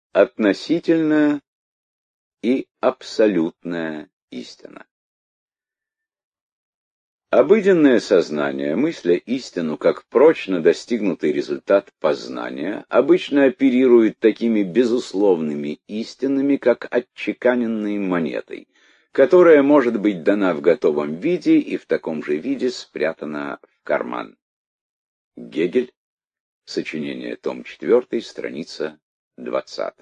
Относительная и абсолютная истина. Обыденное сознание, мысля истину как прочно достигнутый результат познания, обычно оперирует такими безусловными истинами, как отчеканенной монетой, которая может быть дана в готовом виде и в таком же виде спрятана в карман. Гегель. Сочинение, том 4, страница 20.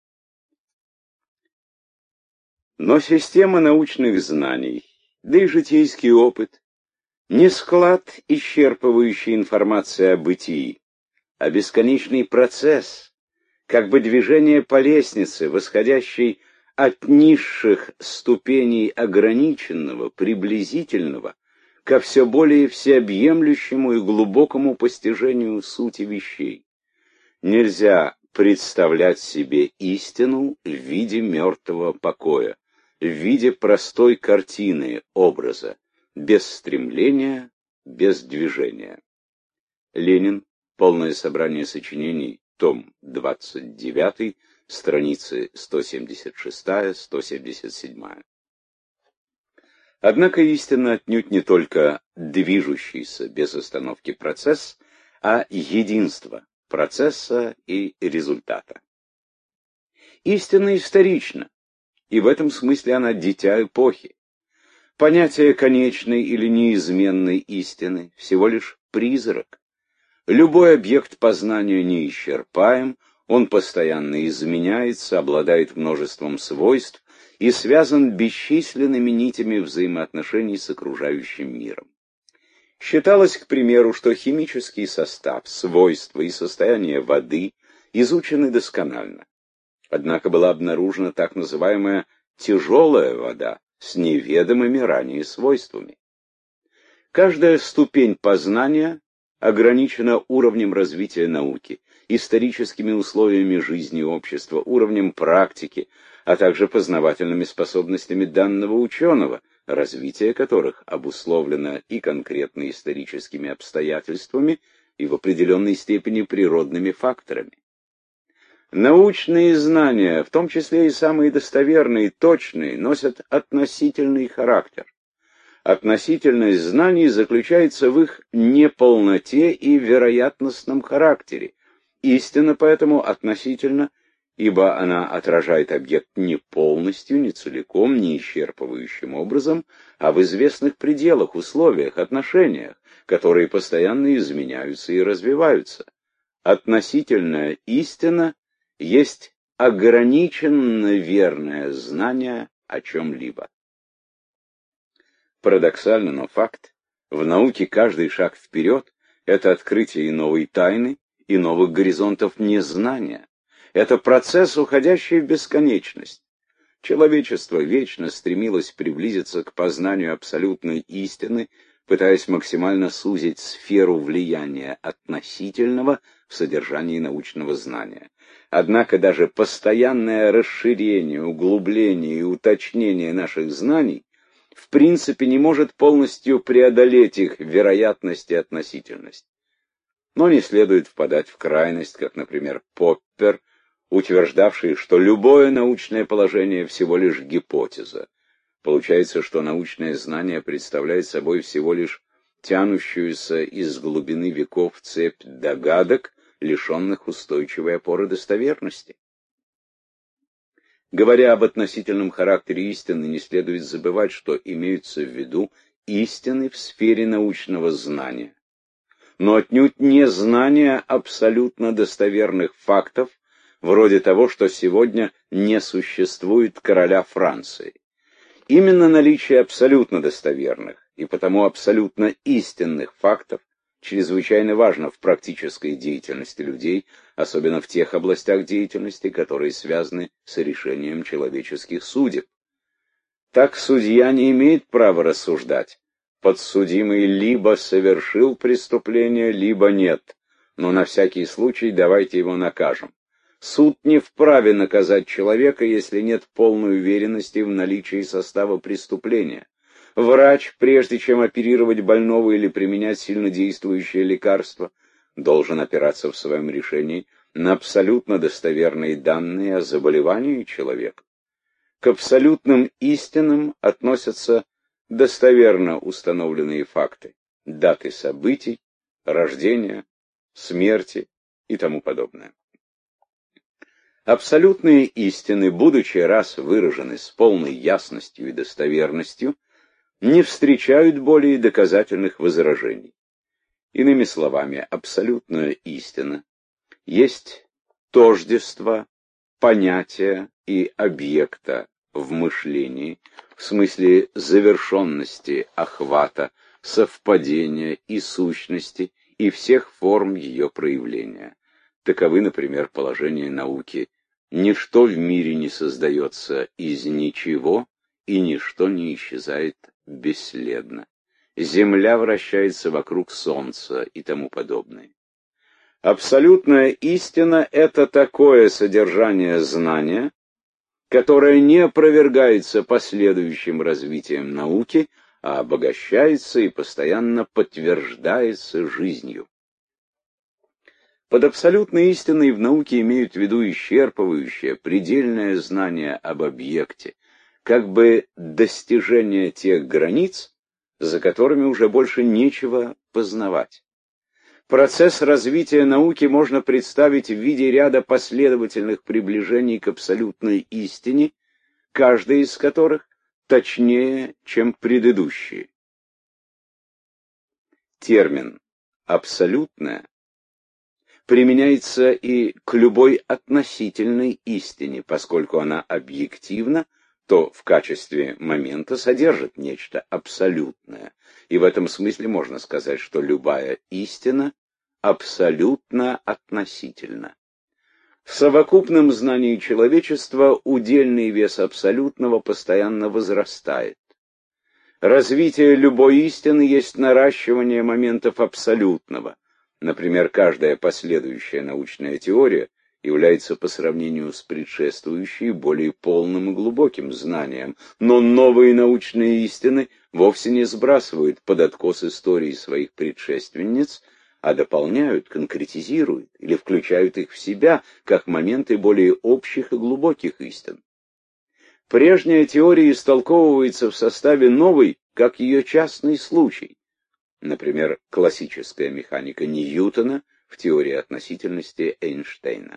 Но система научных знаний, да и житейский опыт, не склад исчерпывающей информации о бытии, а бесконечный процесс, как бы движение по лестнице, восходящей от низших ступеней ограниченного, приблизительного, ко все более всеобъемлющему и глубокому постижению сути вещей. Нельзя представлять себе истину в виде мертвого покоя, в виде простой картины, образа, без стремления, без движения. Ленин. Полное собрание сочинений, том 29, страницы 176-177. Однако истина отнюдь не только движущийся без остановки процесс, а единство процесса и результата. Истина исторична, и в этом смысле она дитя эпохи. Понятие конечной или неизменной истины всего лишь призрак. Любой объект познания неисчерпаем, он постоянно изменяется, обладает множеством свойств и связан бесчисленными нитями взаимоотношений с окружающим миром. Считалось, к примеру, что химический состав, свойства и состояние воды изучены досконально. Однако была обнаружена так называемая тяжелая вода с неведомыми ранее свойствами. Каждая ступень познания ограничена уровнем развития науки, историческими условиями жизни общества, уровнем практики, а также познавательными способностями данного ученого, развитие которых обусловлено и конкретно историческими обстоятельствами, и в определенной степени природными факторами. Научные знания, в том числе и самые достоверные и точные, носят относительный характер. Относительность знаний заключается в их неполноте и вероятностном характере. Истина поэтому относительна, ибо она отражает объект не полностью, не целиком, не исчерпывающим образом, а в известных пределах, условиях, отношениях, которые постоянно изменяются и развиваются. Относительная истина есть ограниченно верное знание о чем-либо. Парадоксально, но факт. В науке каждый шаг вперед — это открытие и новой тайны, и новых горизонтов незнания. Это процесс, уходящий в бесконечность. Человечество вечно стремилось приблизиться к познанию абсолютной истины, пытаясь максимально сузить сферу влияния относительного в содержании научного знания. Однако даже постоянное расширение, углубление и уточнение наших знаний в принципе не может полностью преодолеть их вероятность и относительность. Но не следует впадать в крайность, как, например, Поппер, утверждавший, что любое научное положение всего лишь гипотеза. Получается, что научное знание представляет собой всего лишь тянущуюся из глубины веков цепь догадок, лишенных устойчивой опоры достоверности. Говоря об относительном характере истины, не следует забывать, что имеются в виду истины в сфере научного знания, но отнюдь не знания абсолютно достоверных фактов, вроде того, что сегодня не существует короля Франции. Именно наличие абсолютно достоверных и потому абсолютно истинных фактов чрезвычайно важно в практической деятельности людей, особенно в тех областях деятельности, которые связаны с решением человеческих судеб. Так судья не имеет права рассуждать. Подсудимый либо совершил преступление, либо нет, но на всякий случай давайте его накажем. Суд не вправе наказать человека, если нет полной уверенности в наличии состава преступления. Врач, прежде чем оперировать больного или применять сильнодействующее лекарство, должен опираться в своем решении на абсолютно достоверные данные о заболевании человека. К абсолютным истинам относятся достоверно установленные факты, даты событий, рождения, смерти и тому подобное. Абсолютные истины, будучи раз выражены с полной ясностью и достоверностью, не встречают более доказательных возражений. Иными словами, абсолютная истина есть тождество понятия и объекта в мышлении, в смысле завершенности охвата, совпадения и сущности и всех форм ее проявления. Таковы, например, положения науки: ничто в мире не создается из ничего, и ничто не исчезает бесследно. Земля вращается вокруг Солнца и тому подобное. Абсолютная истина — это такое содержание знания, которое не опровергается последующим развитием науки, а обогащается и постоянно подтверждается жизнью. Под абсолютной истиной в науке имеют в виду исчерпывающее, предельное знание об объекте, как бы достижение тех границ, за которыми уже больше нечего познавать. Процесс развития науки можно представить в виде ряда последовательных приближений к абсолютной истине, каждая из которых точнее, чем предыдущие. Термин «абсолютное» применяется и к любой относительной истине, поскольку она объективна, то в качестве момента содержит нечто абсолютное. И в этом смысле можно сказать, что любая истина абсолютно относительна. В совокупном знании человечества удельный вес абсолютного постоянно возрастает. Развитие любой истины есть наращивание моментов абсолютного. Например, каждая последующая научная теория является по сравнению с предшествующей более полным и глубоким знанием, но новые научные истины вовсе не сбрасывают под откос истории своих предшественниц, а дополняют, конкретизируют или включают их в себя, как моменты более общих и глубоких истин. Прежняя теория истолковывается в составе новой, как ее частный случай. Например, классическая механика Ньютона в теории относительности Эйнштейна.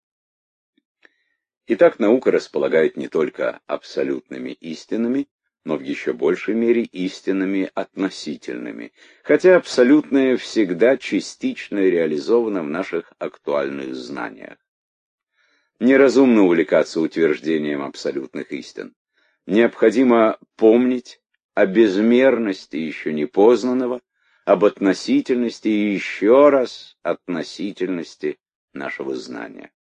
Итак, наука располагает не только абсолютными истинами, но в еще большей мере истинами относительными, хотя абсолютное всегда частично реализовано в наших актуальных знаниях. Неразумно увлекаться утверждением абсолютных истин. Необходимо помнить о безмерности еще непознанного, об относительности и еще раз относительности нашего знания.